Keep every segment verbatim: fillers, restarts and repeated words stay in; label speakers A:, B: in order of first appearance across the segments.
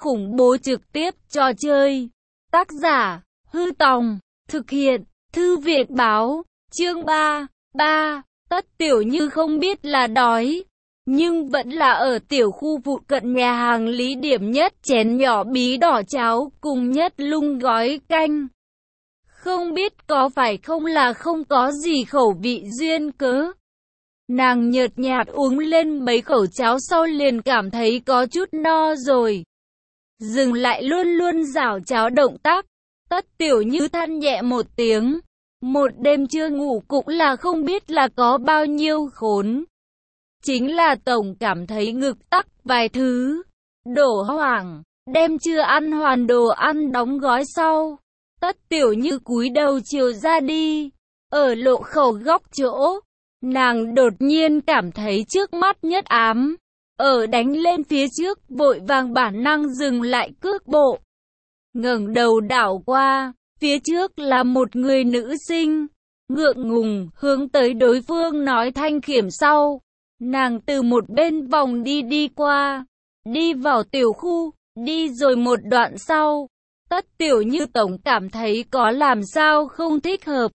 A: khủng bố trực tiếp trò chơi. Tác giả, Hư Tòng, thực hiện, Thư viện báo, chương ba, ba, Tất Tiểu Như không biết là đói, nhưng vẫn là ở tiểu khu phụ cận nhà hàng Lý điểm nhất chén nhỏ bí đỏ cháo cùng nhất lung gói canh. Không biết có phải không là không có gì khẩu vị duyên cớ. Nàng nhợt nhạt uống lên mấy khẩu cháo sau liền cảm thấy có chút no rồi. Dừng lại luôn luôn rảo cháo động tác. Tất Tiểu Như than nhẹ một tiếng. Một đêm chưa ngủ cũng là không biết là có bao nhiêu khốn. Chính là tổng cảm thấy ngực tắc vài thứ. Đổ hoảng, đem chưa ăn hoàn đồ ăn đóng gói sau. Tất Tiểu Như cúi đầu chiều ra đi. Ở lộ khẩu góc chỗ, nàng đột nhiên cảm thấy trước mắt nhất ám. Ở đánh lên phía trước, vội vàng bản năng dừng lại cước bộ. Ngẩng đầu đảo qua, phía trước là một người nữ sinh. Ngượng ngùng, hướng tới đối phương nói thanh khiểm sau. Nàng từ một bên vòng đi đi qua, đi vào tiểu khu, đi rồi một đoạn sau. Tất Tiểu Như tổng cảm thấy có làm sao không thích hợp.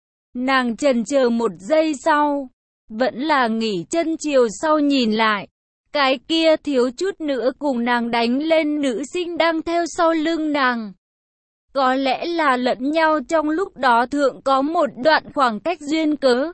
A: Nàng chần chờ một giây sau, vẫn là nghỉ chân chiều sau nhìn lại. Cái kia thiếu chút nữa cùng nàng đánh lên nữ sinh đang theo sau lưng nàng. Có lẽ là lẫn nhau trong lúc đó thượng có một đoạn khoảng cách duyên cớ.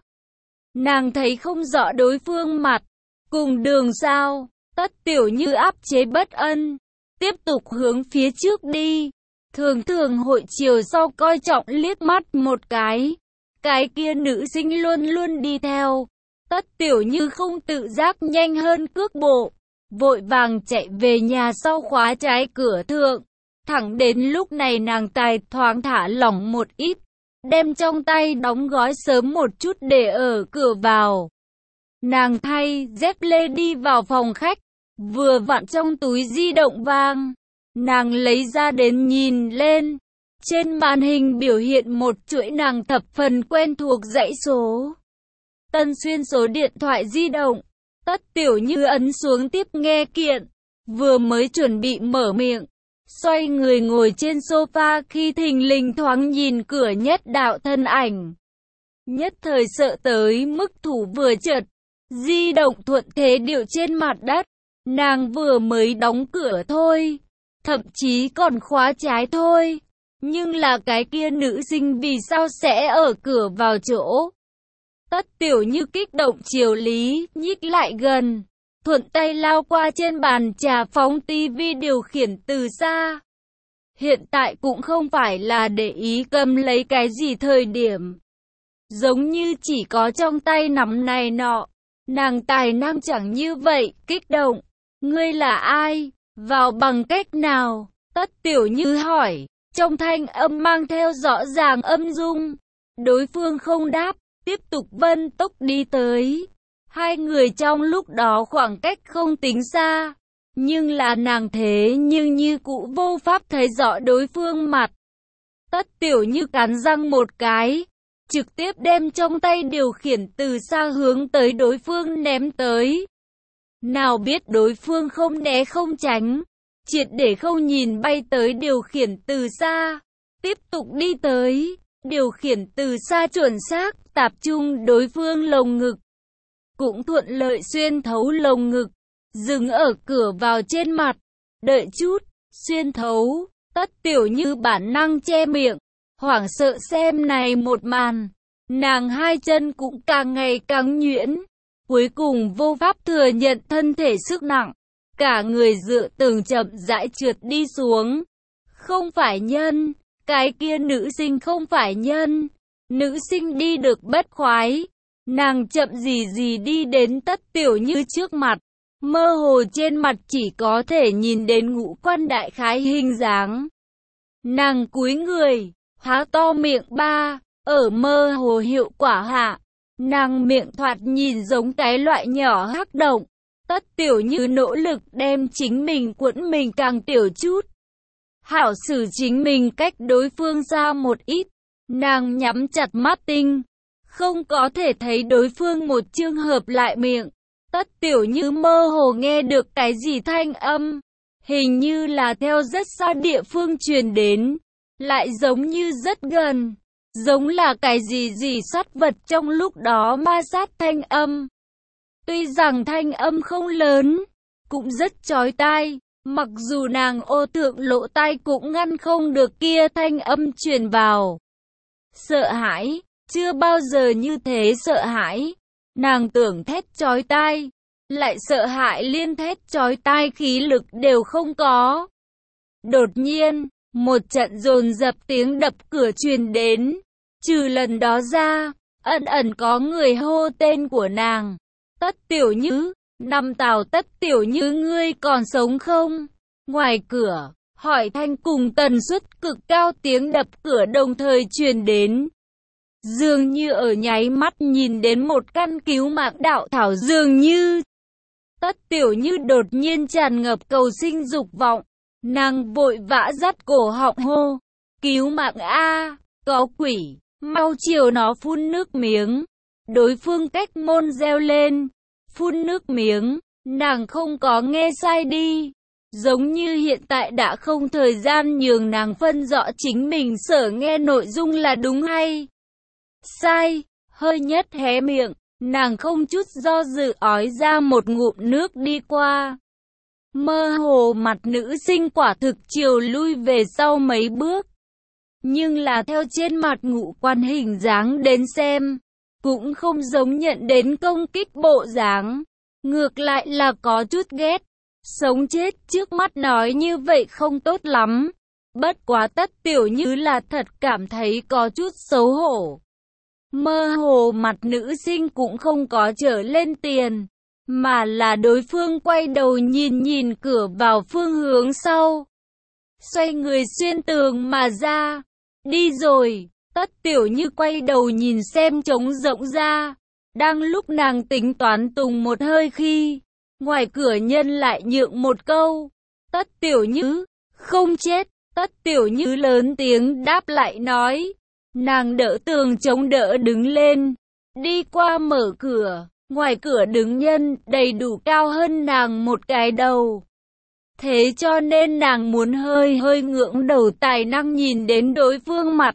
A: Nàng thấy không rõ đối phương mặt, cùng đường sao. Tất Tiểu Như áp chế bất ân, tiếp tục hướng phía trước đi. Thường thường hội chiều sau coi trọng liếc mắt một cái. Cái kia nữ sinh luôn luôn đi theo. Tất Tiểu Như không tự giác nhanh hơn cước bộ, vội vàng chạy về nhà sau khóa trái cửa thượng. Thẳng đến lúc này nàng tài thoáng thả lỏng một ít, đem trong tay đóng gói sớm một chút để ở cửa vào. Nàng thay dép lê đi vào phòng khách, vừa vặn trong túi di động vang. Nàng lấy ra đến nhìn lên, trên màn hình biểu hiện một chuỗi nàng thập phần quen thuộc dãy số. Tân xuyên số điện thoại di động. Tất Tiểu Như ấn xuống tiếp nghe kiện, vừa mới chuẩn bị mở miệng, xoay người ngồi trên sofa khi thình lình thoáng nhìn cửa nhất đạo thân ảnh. Nhất thời sợ tới mức thủ vừa chợt, di động thuận thế điệu trên mặt đất. Nàng vừa mới đóng cửa thôi, thậm chí còn khóa trái thôi, nhưng là cái kia nữ sinh vì sao sẽ ở cửa vào chỗ. Tất Tiểu Như kích động chiều lý nhích lại gần, thuận tay lao qua trên bàn trà phóng tivi điều khiển từ xa. Hiện tại cũng không phải là để ý cầm lấy cái gì thời điểm. Giống như chỉ có trong tay nắm này nọ. Nàng tài năng chẳng như vậy, kích động. Ngươi là ai? Vào bằng cách nào? Tất Tiểu Như hỏi, trong thanh âm mang theo rõ ràng âm dung. Đối phương không đáp, tiếp tục vân tốc đi tới. Hai người trong lúc đó khoảng cách không tính xa, nhưng là nàng thế nhưng như cũ vô pháp thấy rõ đối phương mặt. Tất Tiểu Như cắn răng một cái, trực tiếp đem trong tay điều khiển từ xa hướng tới đối phương ném tới. Nào biết đối phương không né không tránh, triệt để không nhìn bay tới điều khiển từ xa, tiếp tục đi tới. Điều khiển từ xa chuẩn xác, tập trung đối phương lồng ngực, cũng thuận lợi xuyên thấu lồng ngực, dừng ở cửa vào trên mặt. Đợi chút, xuyên thấu. Tất Tiểu Như bản năng che miệng, hoảng sợ xem này một màn. Nàng hai chân cũng càng ngày càng nhuyễn, cuối cùng vô pháp thừa nhận thân thể sức nặng, cả người dựa tường chậm rãi trượt đi xuống. Không phải nhân, cái kia nữ sinh không phải nhân. Nữ sinh đi được bất khoái, nàng chậm gì gì đi đến Tất Tiểu Như trước mặt, mơ hồ trên mặt chỉ có thể nhìn đến ngũ quan đại khái hình dáng. Nàng cúi người, há to miệng ba, ở mơ hồ hiệu quả hạ, nàng miệng thoạt nhìn giống cái loại nhỏ hắc động. Tất Tiểu Như nỗ lực đem chính mình quẫn mình càng tiểu chút, hảo xử chính mình cách đối phương xa một ít. Nàng nhắm chặt mắt tinh, không có thể thấy đối phương một trường hợp lại miệng. Tất Tiểu Như mơ hồ nghe được cái gì thanh âm, hình như là theo rất xa địa phương truyền đến, lại giống như rất gần, giống là cái gì gì sắt vật trong lúc đó ma sát thanh âm. Tuy rằng thanh âm không lớn, cũng rất chói tai, mặc dù nàng ô thượng lỗ tai cũng ngăn không được kia thanh âm truyền vào. Sợ hãi, chưa bao giờ như thế sợ hãi, nàng tưởng thét chói tai, lại sợ hãi liên thét chói tai khí lực đều không có. Đột nhiên, một trận dồn dập tiếng đập cửa truyền đến, trừ lần đó ra, ẩn ẩn có người hô tên của nàng. Tất Tiểu Như, Năm Tào Tất Tiểu Như ngươi còn sống không? Ngoài cửa, hỏi thanh cùng tần suất cực cao tiếng đập cửa đồng thời truyền đến. Dường như ở nháy mắt nhìn đến một căn cứu mạng đạo thảo dường như. Tất Tiểu Như đột nhiên tràn ngập cầu sinh dục vọng, nàng vội vã dắt cổ họng hô, cứu mạng a, có quỷ, mau chiều nó phun nước miếng. Đối phương cách môn reo lên, phun nước miếng, nàng không có nghe sai đi. Giống như hiện tại đã không thời gian nhường nàng phân rõ chính mình sở nghe nội dung là đúng hay sai, hơi nhất hé miệng, nàng không chút do dự ói ra một ngụm nước đi qua. Mơ hồ mặt nữ sinh quả thực chiều lui về sau mấy bước, nhưng là theo trên mặt ngũ quan hình dáng đến xem, cũng không giống nhận đến công kích bộ dáng, ngược lại là có chút ghét. Sống chết trước mắt nói như vậy không tốt lắm. Bất quá Tất Tiểu Như là thật cảm thấy có chút xấu hổ. Mơ hồ mặt nữ sinh cũng không có trở lên tiền, mà là đối phương quay đầu nhìn nhìn cửa vào phương hướng sau. Xoay người xuyên tường mà ra. Đi rồi. Tất Tiểu Như quay đầu nhìn xem trống rỗng ra. Đang lúc nàng tính toán tùng một hơi khi ngoài cửa nhân lại nhượng một câu. Tất Tiểu Như, không chết. Tất Tiểu Như lớn tiếng đáp lại nói. Nàng đỡ tường chống đỡ đứng lên, đi qua mở cửa. Ngoài cửa đứng nhân đầy đủ cao hơn nàng một cái đầu. Thế cho nên nàng muốn hơi hơi ngưỡng đầu tài năng nhìn đến đối phương mặt.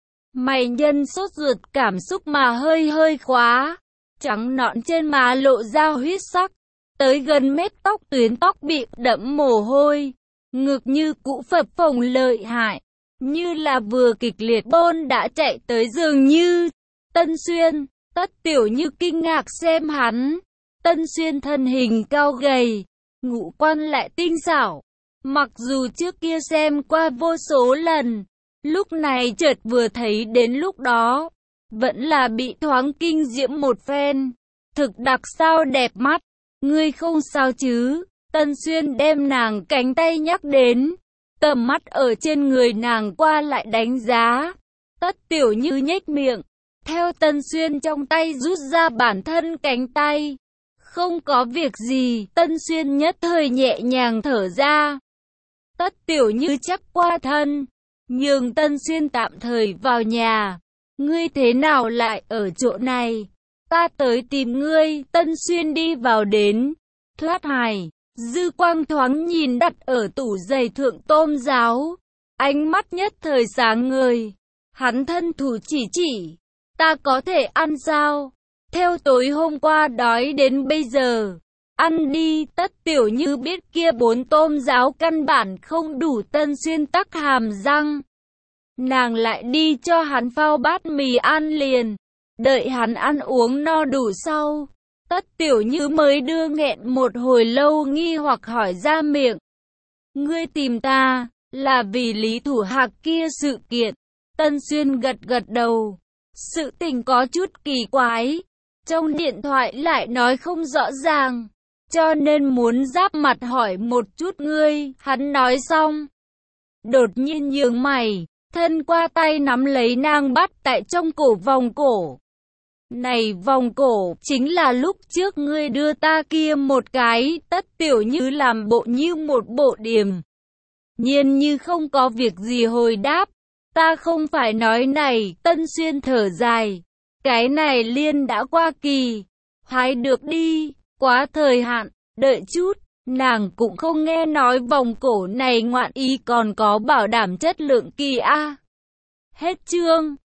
A: Mày nhân sốt ruột cảm xúc mà hơi hơi khóa. Trắng nõn trên má lộ ra huyết sắc. Tới gần mép tóc tuyến tóc bị đẫm mồ hôi. Ngực như cũ phập phồng lợi hại. Như là vừa kịch liệt bôn đã chạy tới dường như. Tân Xuyên, Tất Tiểu Như kinh ngạc xem hắn. Tân Xuyên thân hình cao gầy, ngũ quan lại tinh xảo. Mặc dù trước kia xem qua vô số lần, lúc này chợt vừa thấy đến lúc đó, vẫn là bị thoáng kinh diễm một phen. Thực đặc sao đẹp mắt, ngươi không sao chứ? Tân Xuyên đem nàng cánh tay nhắc đến, tầm mắt ở trên người nàng qua lại đánh giá. Tất Tiểu Như nhếch miệng, theo Tân Xuyên trong tay rút ra bản thân cánh tay. Không có việc gì, Tân Xuyên nhất thời nhẹ nhàng thở ra. Tất Tiểu Như chắp qua thân, nhường Tân Xuyên tạm thời vào nhà. Ngươi thế nào lại ở chỗ này? Ta tới tìm ngươi. Tân Xuyên đi vào đến, thoát hài, dư quang thoáng nhìn đặt ở tủ giày thượng tôm giáo. Ánh mắt nhất thời sáng ngời, hắn thân thủ chỉ chỉ, ta có thể ăn sao? Theo tối hôm qua đói đến bây giờ, ăn đi. Tất Tiểu Như biết kia bốn tôm giáo căn bản không đủ. Tân Xuyên tắc hàm răng, nàng lại đi cho hắn phao bát mì ăn liền. Đợi hắn ăn uống no đủ sau, Tất Tiểu Như mới đưa nghẹn một hồi lâu nghi hoặc hỏi ra miệng. Ngươi tìm ta, là vì Lý Thủ Hạc kia sự kiện. Tân Xuyên gật gật đầu. Sự tình có chút kỳ quái, trong điện thoại lại nói không rõ ràng, cho nên muốn giáp mặt hỏi một chút ngươi. Hắn nói xong, đột nhiên nhướng mày, thân qua tay nắm lấy nàng bắt tại trong cổ vòng cổ. Này vòng cổ chính là lúc trước ngươi đưa ta kia một cái. Tất Tiểu Như làm bộ như một bộ điềm nhiên như không có việc gì hồi đáp. Ta không phải nói này. Tân Xuyên thở dài, cái này liên đã qua kỳ, hái được đi, quá thời hạn, đợi chút. Nàng cũng không nghe nói vòng cổ này ngoạn ý còn có bảo đảm chất lượng kỳ a. Hết chương.